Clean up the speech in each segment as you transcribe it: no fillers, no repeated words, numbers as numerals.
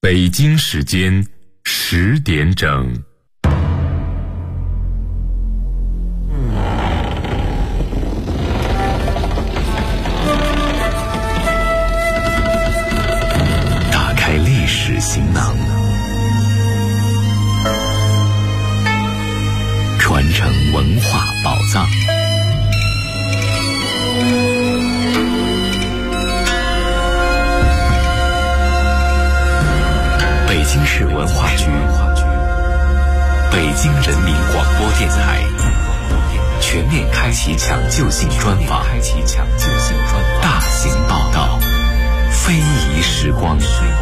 北京时间10点整。 打开历史行囊，传承文化宝藏。北京市文化局、北京人民广播电台全面开启抢救性专访，大型报道，非遗时光。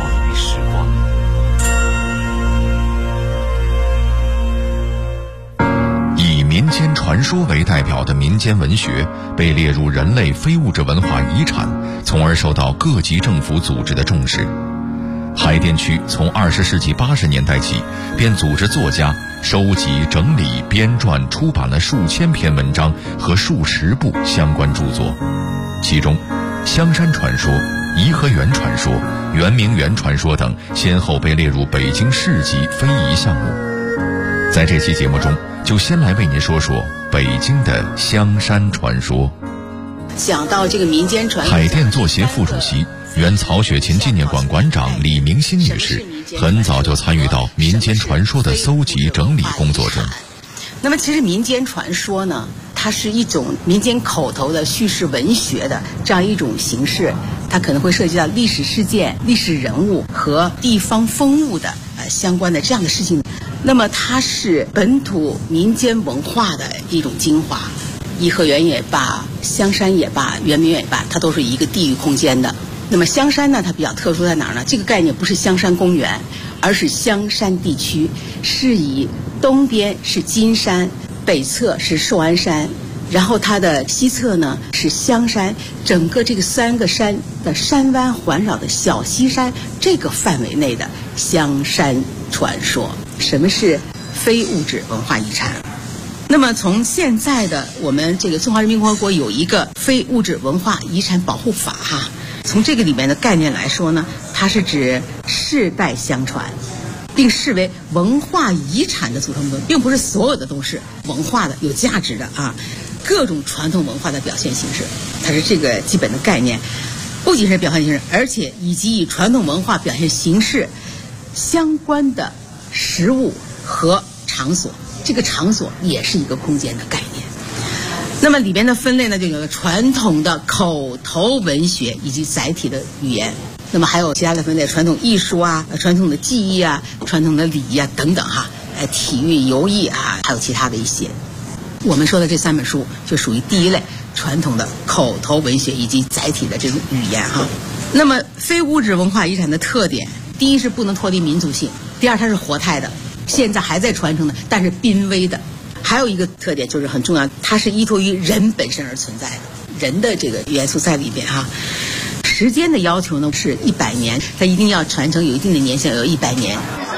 以民间传说为代表的民间文学被列入人类非物质文化遗产，从而受到各级政府组织的重视。海淀区从20世纪80年代起，便组织作家收集、整理、编撰、出版了数千篇文章和数十部相关著作，其中香山传说、颐和园传说、圆明园传说等先后被列入北京市级非遗项目。在这期节目中，就先来为您说说北京的香山传说。 讲到这个民间传说， 海淀作协副主席、原曹雪芹纪念馆馆长李明心女士很早就参与到民间传说的搜集整理工作中。 那么其实民间传说呢，它是一种民间口头的叙事文学的这样一种形式，它可能会涉及到历史事件、历史人物和地方风物的相关的这样的事情。那么它是本土民间文化的一种精华，颐和园也罢，香山也罢，圆明园也罢，它都是一个地域空间的。那么香山呢，它比较特殊在哪儿呢？这个概念不是香山公园，而是香山地区，是以东边是金山，北侧是寿安山，然后它的西侧呢是香山，整个这个3个山的山湾环绕的小西山这个范围内的香山传说。什么是非物质文化遗产？那么从现在的我们这个中华人民共和国有一个非物质文化遗产保护法哈，从这个里面的概念来说呢，它是指世代相传，并视为文化遗产的组成部分，并不是所有的都是文化的、有价值的啊，各种传统文化的表现形式，它是这个基本的概念。不仅是表现形式，而且以及与传统文化表现形式相关的实物和场所，这个场所也是一个空间的概念。那么里边的分类呢，就有了传统的口头文学以及载体的语言，那么还有其他的分类，传统艺术啊、传统的技艺啊、传统的礼仪啊等等哈，体育、游艺啊，还有其他的一些。我们说的这3本书就属于第一类传统的口头文学以及载体的这种语言哈。那么非物质文化遗产的特点，第一是不能脱离民族性，第二它是活态的，现在还在传承的，但是濒危的。还有一个特点就是很重要，它是依托于人本身而存在的，人的这个元素在里边哈。时间的要求呢是100年，它一定要传承有一定的年限，有100年。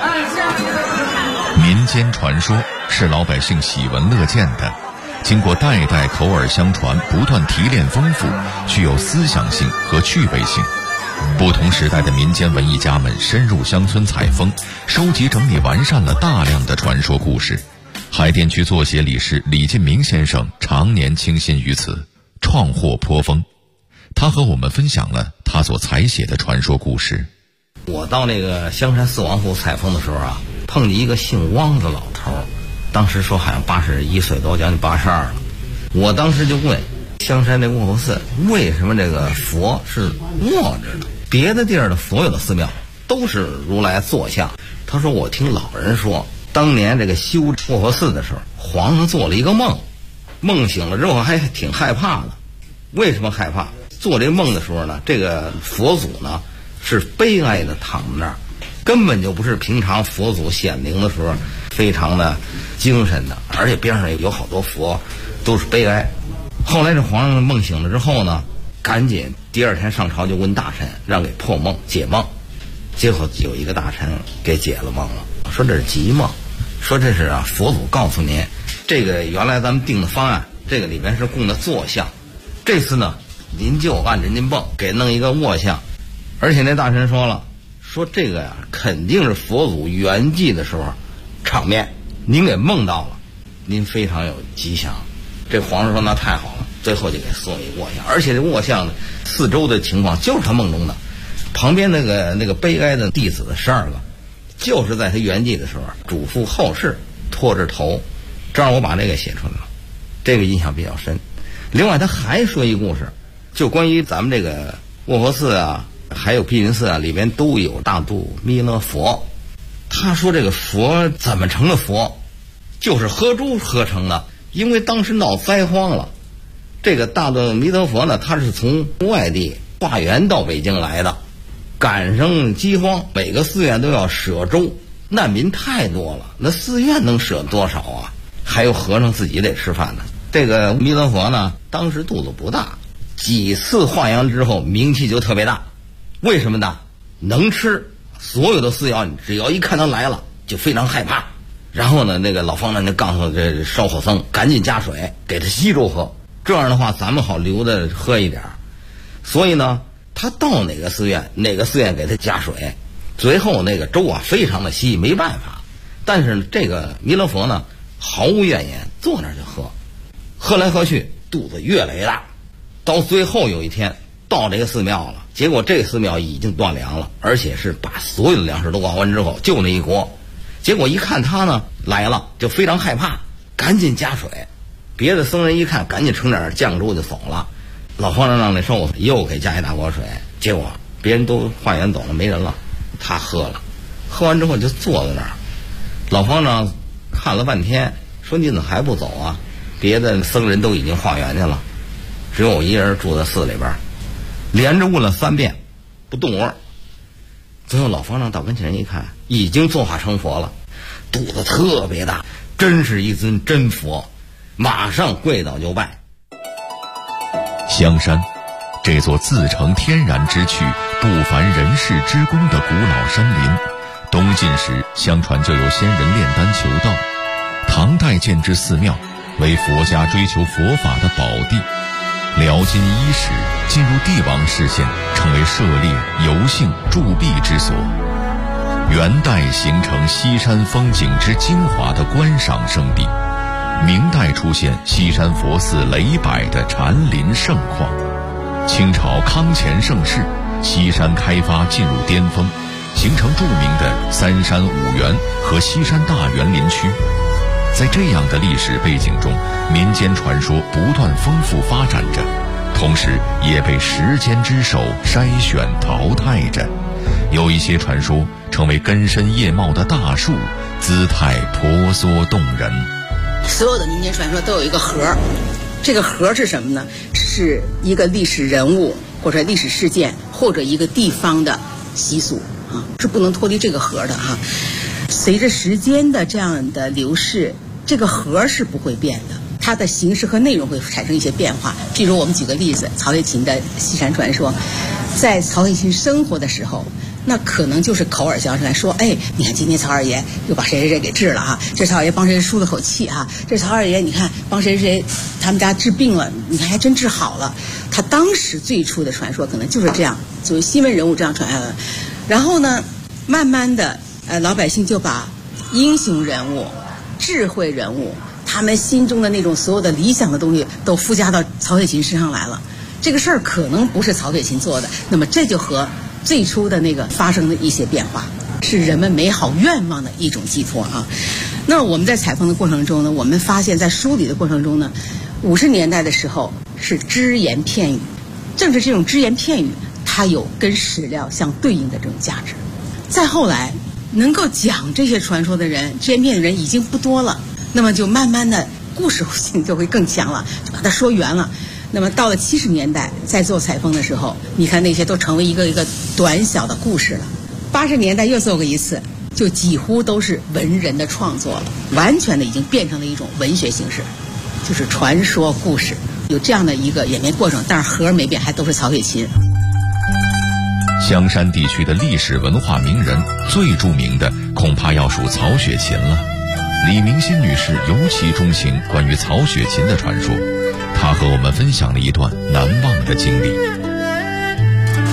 民间传说是老百姓喜闻乐见的，经过代代口耳相传，不断提炼丰富，具有思想性和趣味性。不同时代的民间文艺家们深入乡村采风，收集整理完善了大量的传说故事。海淀区作协理事李进明先生常年倾心于此，创获颇丰。他和我们分享了他所采写的传说故事。 我到那个香山四王府采风的时候啊，碰见一个姓汪的老头，当时说好像81岁多，将近82了。我当时就问香山这卧佛寺为什么这个佛是卧着的，别的地儿的所有的寺庙都是如来坐像。他说我听老人说，当年这个修卧佛寺的时候，皇上做了一个梦，梦醒了之后还挺害怕的。为什么害怕？做这梦的时候呢，这个佛祖呢是悲哀的躺在那儿，根本就不是平常佛祖显灵的时候非常的精神的，而且边上有好多佛都是悲哀。后来这皇上梦醒了之后呢，赶紧第2天上朝就问大臣，让给破梦解梦。结果有一个大臣给解了梦了，说这是吉梦，说这是佛祖告诉您，这个原来咱们定的方案，这个里面是供的坐像，这次呢您就按着您蹦给弄一个卧像。而且那大臣说了， 说这个呀，肯定是佛祖圆寂的时候场面，您给梦到了，您非常有吉祥。这皇上说那太好了，最后就给送一卧像，而且这卧像呢，四周的情况就是他梦中的，旁边那个悲哀的弟子12个，就是在他圆寂的时候嘱咐后世拖着头，这样我把这个写出来了，这个印象比较深。另外他还说一故事，就关于咱们这个卧佛寺啊，还有碧云寺啊，里边都有大肚弥勒佛。他说这个佛怎么成的佛，就是喝猪喝成的，因为当时闹灾荒了。这个大肚弥勒佛呢，他是从外地化缘到北京来的，赶上饥荒，每个寺院都要舍粥，难民太多了，那寺院能舍多少啊？还有和尚自己得吃饭呢。这个弥勒佛呢，当时肚子不大，几次化缘之后名气就特别大。为什么呢？能吃，所有的寺庙只要一看他来了就非常害怕。然后呢，那个老方丈就告诉这烧火僧赶紧加水给他稀粥喝，这样的话咱们好留着喝一点。所以呢，他到哪个寺院给他加水，最后那个粥啊非常的稀，没办法。但是这个弥勒佛呢毫无怨言，坐那儿就喝，喝来喝去肚子越来越大，到最后有一天到这个寺庙了，结果这个寺庙已经断粮了，而且是把所有的粮食都熬完之后就那一锅。结果一看他呢来了，就非常害怕，赶紧加水。别的僧人一看，赶紧盛点酱粥就走了。老方丈让那寿又给加一大锅水，结果别人都化缘走了，没人了，他喝了，喝完之后就坐在那儿。老方丈看了半天，说你怎么还不走啊？别的僧人都已经化缘去了，只有我一人住在寺里边，连着问了3遍，不动窝。最后老方丈到跟前一看，已经坐化成佛了，肚子特别大，真是一尊真佛，马上跪倒就拜。 香山，这座自成天然之趣、不凡人世之功的古老山林，东晋时相传就有仙人炼丹求道，唐代建制寺庙，为佛家追求佛法的宝地。辽金伊始进入帝王视线，成为涉猎、游幸、驻跸之所。元代形成西山风景之精华的观赏胜地，明代出现西山佛寺雷柏的禅林盛况。清朝康乾盛世，西山开发进入巅峰，形成著名的三山五园和西山大园林区。在这样的历史背景中，民间传说不断丰富发展着，同时也被时间之手筛选淘汰着。有一些传说成为根深叶茂的大树，姿态婆娑动人。 所有的民间传说都有一个核，这个核是什么呢？是一个历史人物或者历史事件或者一个地方的习俗啊，是不能脱离这个核的哈。随着时间的这样的流逝，这个核是不会变的，它的形式和内容会产生一些变化。譬如我们举个例子，曹雪芹的西山传说，在曹雪芹生活的时候，那可能就是口耳相传，说哎，你看今天曹二爷又把谁谁谁给治了哈，这曹二爷帮谁舒了口气哈，这曹二爷你看帮谁谁他们家治病了，你看还真治好了。他当时最初的传说可能就是这样，就是新闻人物这样传下来。然后呢，慢慢的老百姓就把英雄人物、智慧人物，他们心中的那种所有的理想的东西都附加到曹雪芹身上来了。这个事儿可能不是曹雪芹做的，那么这就和最初的那个发生的一些变化，是人们美好愿望的一种寄托啊。那我们在采访的过程中呢，我们发现在梳理的过程中呢，50年代的时候是只言片语，正是这种只言片语，它有跟史料相对应的这种价值。再后来能够讲这些传说的人，只言片语的人已经不多了，那么就慢慢的故事性就会更强了，就把它说圆了。那么到了70年代，在做采风的时候，你看那些都成为一个一个短小的故事了。80年代又做过一次，就几乎都是文人的创作了，完全的已经变成了一种文学形式，就是传说故事，有这样的一个演变过程。但是核没变，还都是曹雪芹。 香山地区的历史文化名人最著名的恐怕要数曹雪芹了。李明心女士尤其钟情关于曹雪芹的传说，她和我们分享了一段难忘的经历。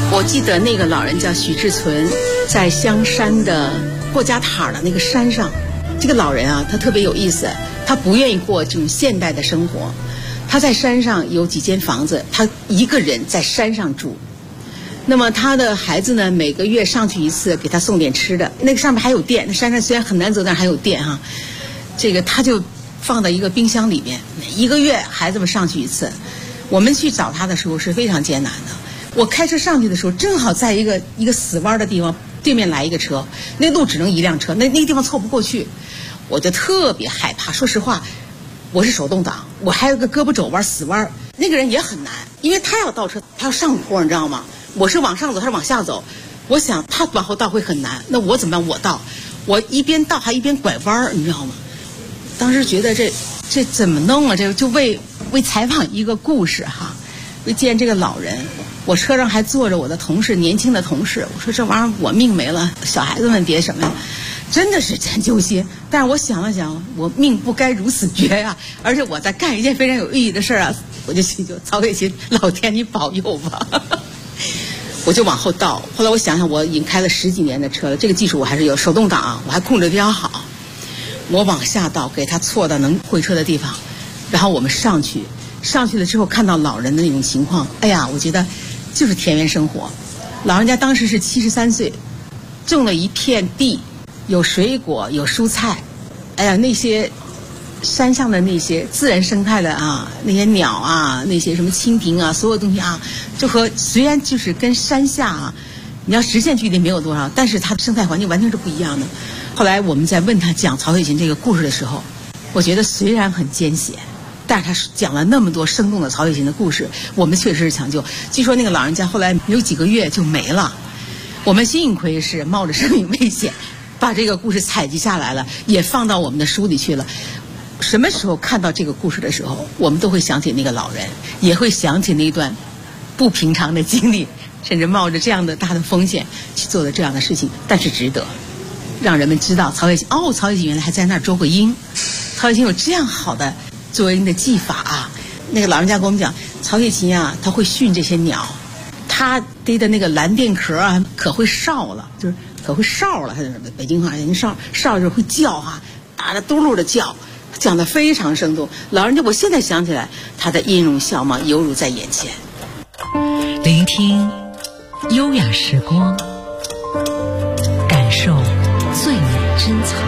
我记得那个老人叫许志存，在香山的过家塔的那个山上，这个老人啊，他特别有意思，他不愿意过这种现代的生活，他在山上有几间房子，他一个人在山上住。那么他的孩子呢，每个月上去一次，给他送点吃的。那个上面还有电，那山上虽然很难走，但还有电哈。这个他就放在一个冰箱里面，一个月孩子们上去一次。我们去找他的时候是非常艰难的。我开车上去的时候，正好在一个死弯的地方，对面来一个车，那路只能一辆车，那个地方错不过去，我就特别害怕。说实话，我是手动挡，我还有个胳膊肘弯死弯，那个人也很难，因为他要倒车，他要上坡，你知道吗？我是往上走，他是往下走。我想他往后倒会很难，那我怎么办？我倒，我一边倒还一边拐弯，你知道吗？当时觉得这怎么弄啊？这就为采访一个故事哈，为见这个老人。我车上还坐着我的同事，年轻的同事。我说这玩意儿我命没了，小孩子们别什么呀，真的是真揪心。但是我想了想，我命不该如此绝呀，而且我在干一件非常有意义的事儿啊，我就心就曹雪芹，老天你保佑吧。我就往后倒。后来我想想，我已经开了10几年的车了，这个技术我还是有，手动挡我还控制得比较好。我往下倒，给他错到能会车的地方，然后我们上去了之后，看到老人的那种情况，哎呀，我觉得就是田园生活。老人家当时是73岁，种了一片地，有水果，有蔬菜。哎呀，那些山上的那些自然生态的啊，那些鸟啊，那些什么蜻蜓啊，所有东西啊，就和虽然就是跟山下啊，你要直线距离没有多少，但是它的生态环境完全是不一样的。后来我们在问他讲曹雪芹这个故事的时候，我觉得虽然很艰险，但是他讲了那么多生动的曹雪芹的故事，我们确实是抢救。据说那个老人家后来没有几个月就没了，我们幸亏是冒着生命危险把这个故事采集下来了，也放到我们的书里去了。什么时候看到这个故事的时候，我们都会想起那个老人，也会想起那段不平常的经历，甚至冒着这样的大的风险去做的这样的事情，但是值得让人们知道曹雪芹。曹雪芹原来还在那儿捉过鹰，曹雪芹有这样好的捉鹰的技法啊。那个老人家跟我们讲，曹雪芹啊，他会训这些鸟，他逮的那个蓝靛壳啊，可会哨了，就是可会哨了。他就是北京话，人哨就是会叫哈，打得嘟噜的叫，讲得非常生动。老人家，我现在想起来，他的音容笑貌犹如在眼前。 聆听优雅时光，感受最美珍藏。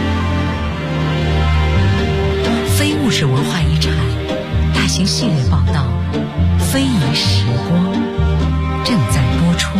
非物质文化遗产大型系列报道《非遗时光》正在播出。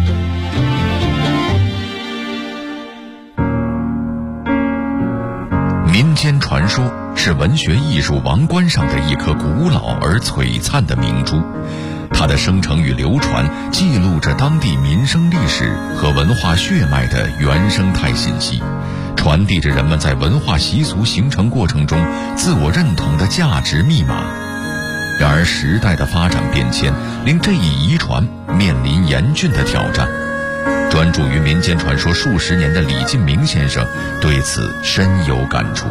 民间传说是文学艺术王冠上的一颗古老而璀璨的明珠，它的生成与流传记录着当地民生历史和文化血脉的原生态信息，传递着人们在文化习俗形成过程中自我认同的价值密码。然而时代的发展变迁令这一遗传面临严峻的挑战。专注于民间传说数十年的李进明先生对此深有感触。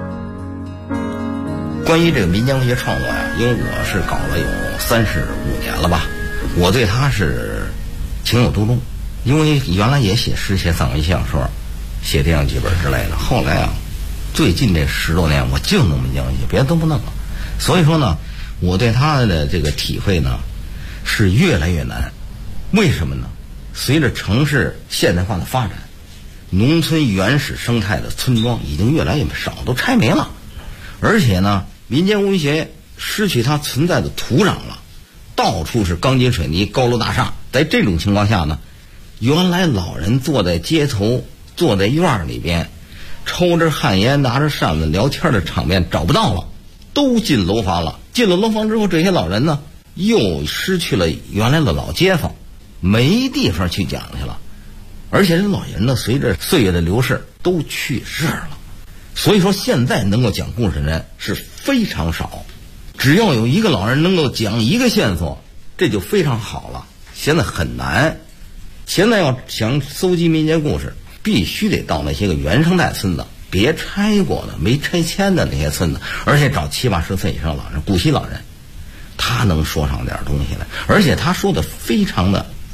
关于这个民间文学创作呀，因为我是搞了有35年了吧，我对他是情有独钟。因为原来也写诗、写散文、写小说、写电影剧本之类的，后来啊，最近这10多年我就弄民间文学，别的都不弄了。所以说呢，我对他的这个体会呢是越来越难。为什么呢？随着城市现代化的发展，农村原始生态的村庄已经越来越少，都拆没了。而且呢，民间文学失去它存在的土壤了，到处是钢筋水泥、高楼大厦。在这种情况下呢，原来老人坐在街头、坐在院里边，抽着旱烟、拿着扇子聊天的场面找不到了，都进楼房了。进了楼房之后，这些老人呢，又失去了原来的老街坊，没地方去讲去了。而且这老人呢，随着岁月的流逝都去世了。所以说现在能够讲故事的人是非常少，只要有一个老人能够讲一个线索，这就非常好了。现在很难，现在要想搜集民间故事，必须得到那些个原生态村子，别拆过的、没拆迁的那些村子，而且找70、80岁以上老人、古稀老人，他能说上点东西来，而且他说的非常的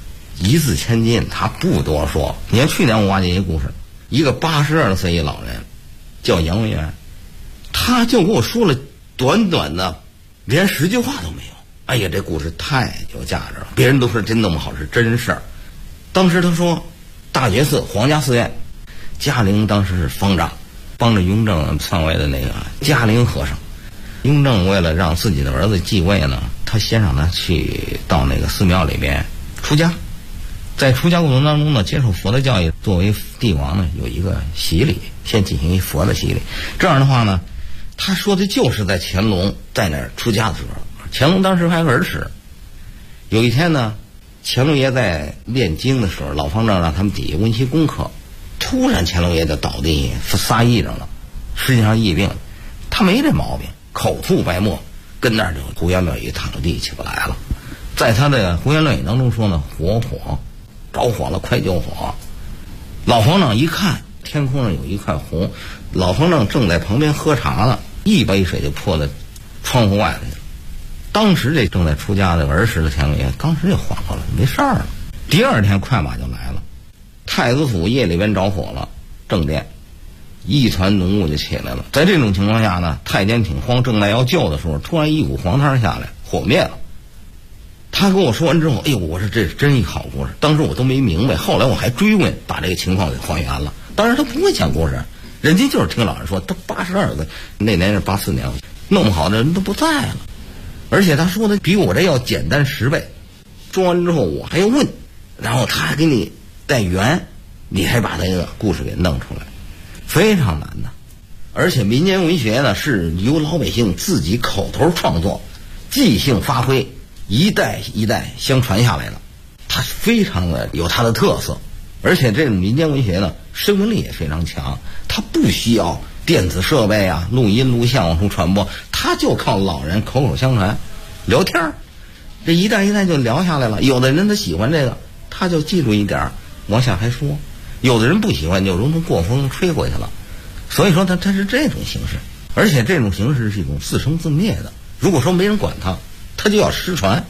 一字千金，他不多说。你看去年我挖掘一个故事，一个82岁一老人叫杨文元，他就给我说了短短的连10句话都没有。哎呀，这故事太有价值了，别人都说真弄不好是真事儿。当时他说大觉寺皇家寺院，嘉陵当时是方丈，帮着雍正篡位的那个嘉陵和尚。雍正为了让自己的儿子继位呢，他先让他去到那个寺庙里边出家，在出家过程当中呢，接受佛的教育，作为帝王呢有一个洗礼，先进行一佛的洗礼。这样的话呢，他说的就是在乾隆在那儿出家的时候，乾隆当时还有儿时。有一天呢，乾隆爷在练经的时候，老方丈让他们底下温习功课，突然乾隆爷就倒地撒癔症了，实际上癔病，他没这毛病，口吐白沫，跟那儿就胡言乱语，躺着地起不来了。在他的胡言乱语当中说呢，火着火了，快救火！老方丈一看天空上有一块红，老方丈正在旁边喝茶呢，一杯水就泼在窗户外头去了。当时这正在出家的儿时的乾隆爷当时就缓过来，没事儿了。第二天快马就来了，太子府夜里边着火了，正殿一团浓雾就起来了。在这种情况下呢，太监挺慌，正在要救的时候，突然一股黄汤下来，火灭了。他跟我说完之后，哎呦，我说这是真一好故事。当时我都没明白，后来我还追问，把这个情况给还原了。当然他不会讲故事，人家就是听老人说，他82岁，那年是84年，弄不好的人都不在了。而且他说的比我这要简单10倍。说完之后我还要问，然后他还给你带圆，你还把这个故事给弄出来，非常难的。而且民间文学呢，是由老百姓自己口头创作，即兴发挥，一代一代相传下来的，它非常的有它的特色。而且这种民间文学呢，生命力也非常强，它不需要电子设备啊，录音录像往出传播，它就靠老人口口相传，聊天儿，这一代一代就聊下来了。有的人他喜欢这个，他就记住一点儿，往下还说；有的人不喜欢，就如同过风吹过去了。所以说它是这种形式，而且这种形式是一种自生自灭的。如果说没人管它就要失传。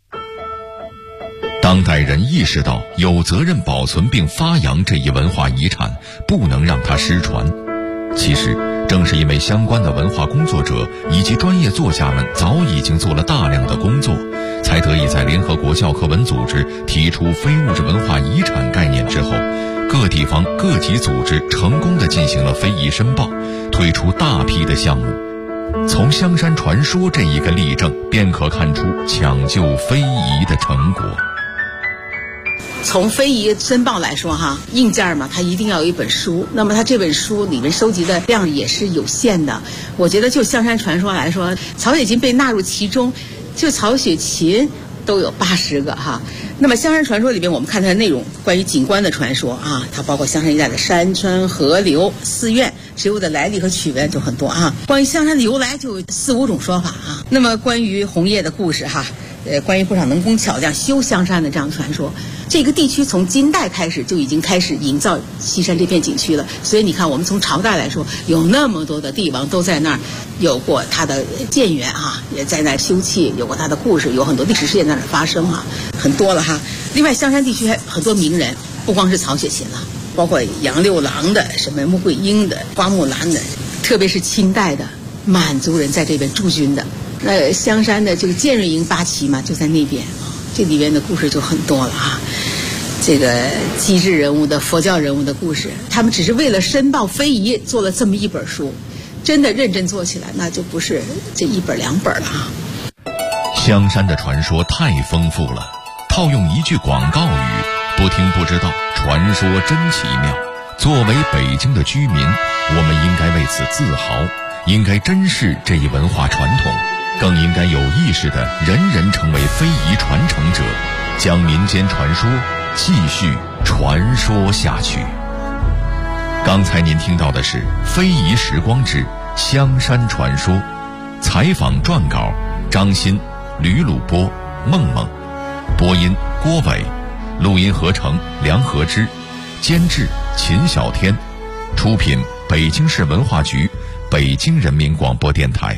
当代人意识到有责任保存并发扬这一文化遗产，不能让它失传。其实正是因为相关的文化工作者以及专业作家们早已经做了大量的工作，才得以在联合国教科文组织提出非物质文化遗产概念之后，各地方各级组织成功地进行了非遗申报，推出大批的项目。从香山传说这一个例证，便可看出抢救非遗的成果。 从非遗申报来说哈，硬件嘛，它一定要有一本书，那么它这本书里面收集的量也是有限的。我觉得就香山传说来说，曹雪芹被纳入其中，就曹雪芹都有80个哈。那么香山传说里边，我们看它的内容，关于景观的传说啊，它包括香山一带的山川河流、寺院、植物的来历和起源就很多啊。关于香山的由来就有4、5种说法啊。那么关于红叶的故事哈，关于不少能工巧匠修香山的这样的传说，这个地区从金代开始就已经开始营造西山这片景区了。所以你看，我们从朝代来说，有那么多的帝王都在那儿有过他的建园啊，也在那儿休憩，有过他的故事，有很多历史事件在那儿发生啊，很多了哈。另外，香山地区还很多名人，不光是曹雪芹了，包括杨六郎的、什么穆桂英的、花木兰的，特别是清代的满族人在这边驻军的。那香山的这个建瑞营8旗嘛，就在那边啊，这里边的故事就很多了啊。这个机智人物的、佛教人物的故事，他们只是为了申报非遗做了这么一本书，真的认真做起来，那就不是这1本2本了啊。 香山的传说太丰富了，套用一句广告语，不听不知道，传说真奇妙。作为北京的居民，我们应该为此自豪，应该珍视这一文化传统，更应该有意识地人人成为非遗传承者，将民间传说继续传说下去。刚才您听到的是《非遗时光之香山传说》，采访撰稿张鑫、吕鲁波、梦梦，播音郭伟，录音合成梁和之，监制秦小天，出品北京市文化局、北京人民广播电台。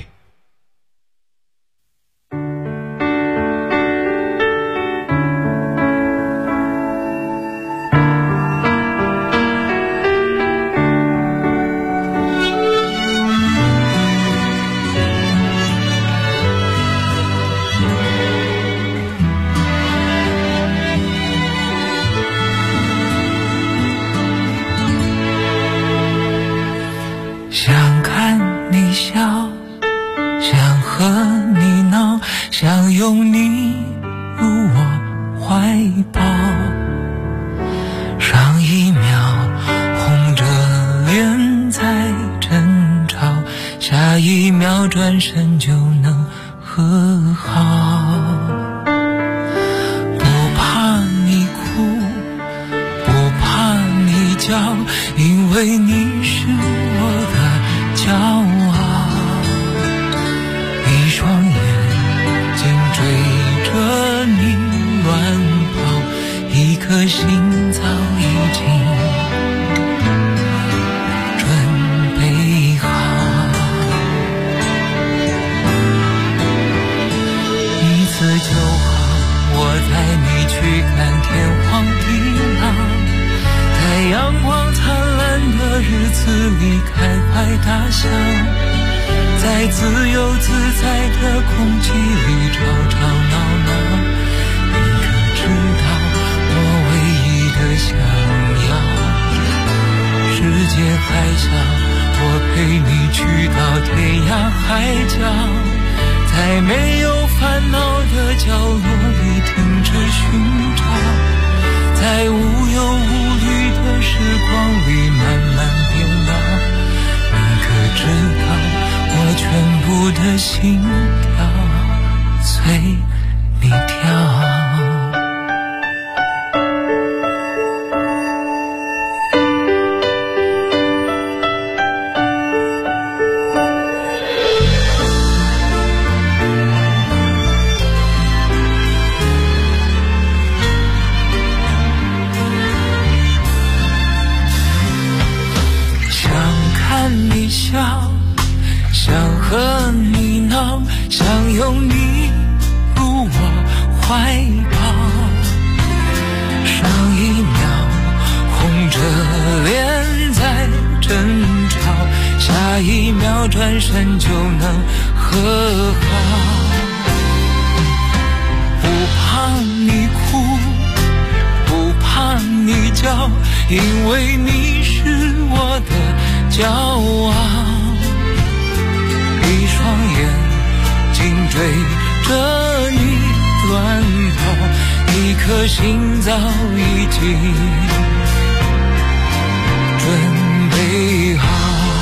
转身就能和好。不怕你哭，不怕你叫，因为你是我的骄傲。一双眼睛追着你乱跑，一颗心早已经就好，我带你去看天荒地老，在阳光灿烂的日子里开怀大笑，在自由自在的空气里吵吵闹闹。你可知道我唯一的想要，世界还小，我陪你去到天涯海角，在没有烦恼的角落里停止寻找，在无忧无虑的时光里慢慢变老。你可知道我全部的心跳随你跳。想和你闹，想拥你入我怀抱，上一秒红着脸在争吵，下一秒转身就能和好。不怕你哭，不怕你叫，因为你是我的骄傲。一双眼睛追着你乱跑，一颗心早已经准备好。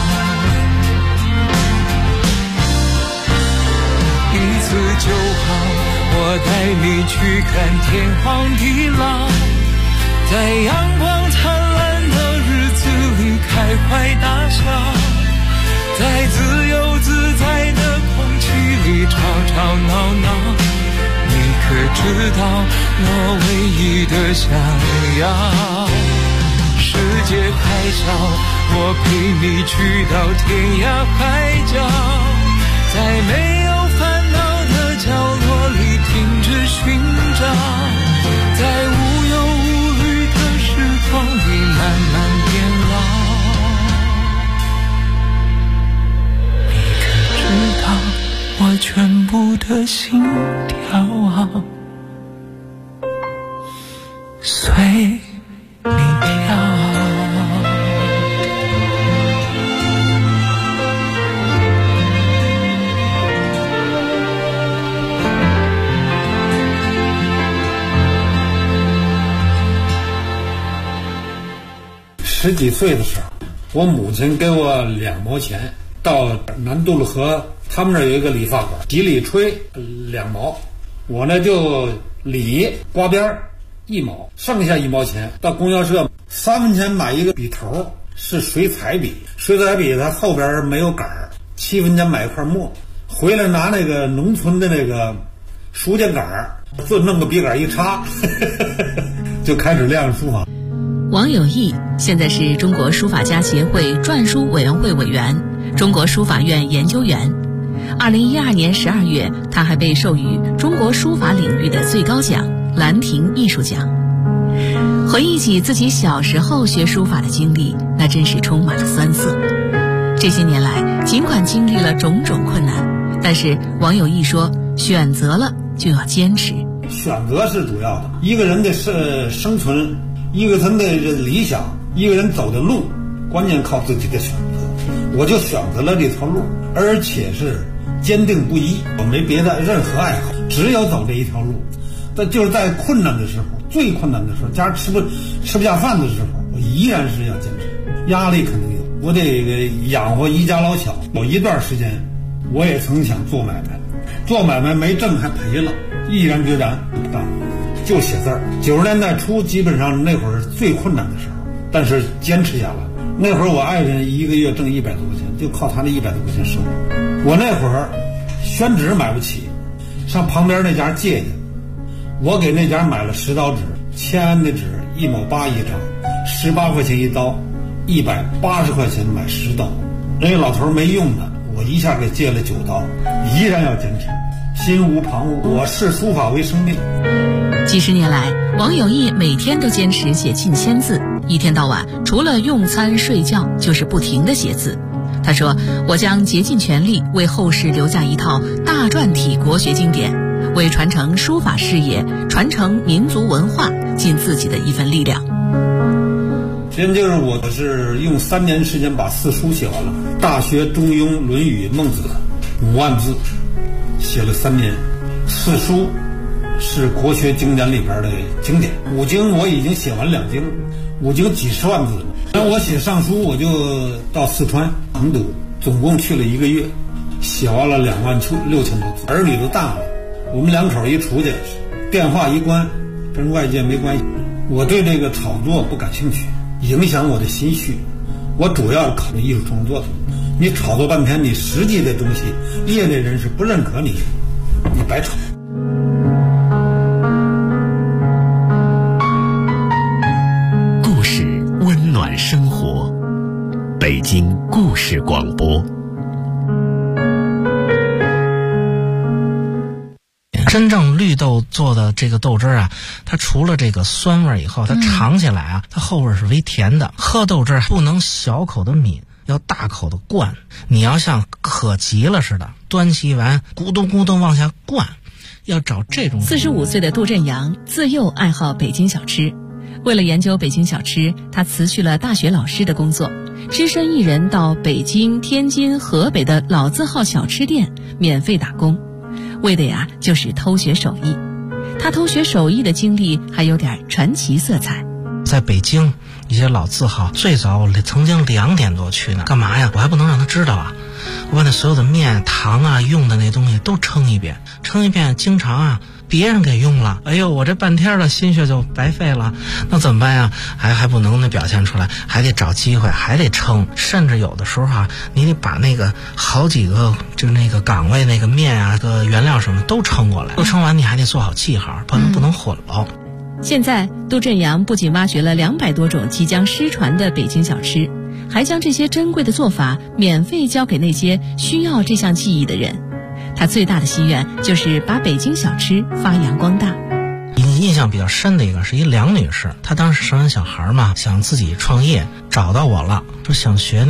一次就好，我带你去看天荒地老，在阳光灿烂的日子里开怀大笑，在自由自在的空气里吵吵闹闹。你可知道我唯一的想要，世界还小，我陪你去到天涯海角，在没有烦恼的角落里停止寻找，在无忧无虑的时光里慢慢变老。我全部的心跳随你跳。 10几岁的时候，我母亲给我2毛钱，到南渡路河他们那儿有一个理发馆，洗理吹2毛，我呢就理刮边1毛，剩下1毛钱到供销社3分钱买一个笔头，是水彩笔，水彩笔它后边没有杆，7分钱买一块墨，回来拿那个农村的那个书架杆，就弄个笔杆一插就开始练书法。 王有义现在是中国书法家协会篆书委员会委员，中国书法院研究员。2012年12月，他还被授予中国书法领域的最高奖兰亭艺术奖。回忆起自己小时候学书法的经历，那真是充满了酸涩。这些年来，尽管经历了种种困难，但是王有义说，选择了就要坚持。 选择是主要的，一个人的生存，一个人的理想，一个人走的路，关键靠自己的选择。我就选择了这条路，而且是坚定不移，我没别的任何爱好，只有走这一条路。但就是在困难的时候，最困难的时候，家吃不下饭的时候，我依然是要坚持。压力肯定有，我得养活一家老小，有一段时间我也曾想做买卖，做买卖没挣还赔了，毅然决然不干，就写字儿。90年代初，基本上那会儿是最困难的时候，但是坚持下来。那会儿我爱人一个月挣100多块钱，就靠他那100多块钱生活。我那会儿宣纸买不起，上旁边那家借去，我给那家买了10刀纸，签安的纸1毛8一张，18块钱一刀，180块钱买10刀。那个老头没用的，我一下给借了9刀，依然要坚持，心无旁骛，我视书法为生命。 几十年来，王有义每天都坚持写近1000字，一天到晚除了用餐睡觉就是不停地写字。他说，我将竭尽全力为后世留下一套大篆体国学经典，为传承书法事业、传承民族文化尽自己的一份力量。 实际就是我是用3年时间把4书写完了，《大学》《中庸》《论语》《孟子》5万字，写了3年。4书是国学经典里边的经典，5经我已经写完2经，5经几十万字。那我写上书，我就到四川成都，总共去了1个月，写完了26000多字。儿女都大了，我们2口一出去，电话一关，跟外界没关系。我对这个炒作不感兴趣，影响我的心绪。我主要是考虑艺术创作的。你炒作半天，你实际的东西，业内人士不认可你，你白炒。 故事温暖生活，北京故事广播。 真正绿豆做的这个豆汁啊，它除了这个酸味以后，它尝起来啊，它后味是微甜的。喝豆汁不能小口的抿，要大口的灌。你要像渴急了似的，端起一碗咕咚咕咚往下灌，要找这种。 45岁的杜振阳自幼爱好北京小吃，为了研究北京小吃，他辞去了大学老师的工作，只身一人到北京、天津、河北的老字号小吃店免费打工。为的呀，就是偷学手艺。他偷学手艺的经历还有点传奇色彩。 在北京一些老字号，最早我曾经2点多去呢，干嘛呀？我还不能让他知道啊！我把那所有的面、糖啊、用的那东西都称一遍，经常啊别人给用了，哎呦，我这半天的心血就白费了，那怎么办呀？还不能那表现出来，还得找机会，还得称，甚至有的时候啊，你得把那个好几个就是那个岗位那个面啊、个原料什么都称过来，都称完你还得做好记号，不能混了。 现在杜振阳不仅挖掘了200多种即将失传的北京小吃，还将这些珍贵的做法免费交给那些需要这项技艺的人。他最大的心愿就是把北京小吃发扬光大。 印象比较深的一个是一梁女士，她当时生完小孩嘛，想自己创业，找到我了，说想学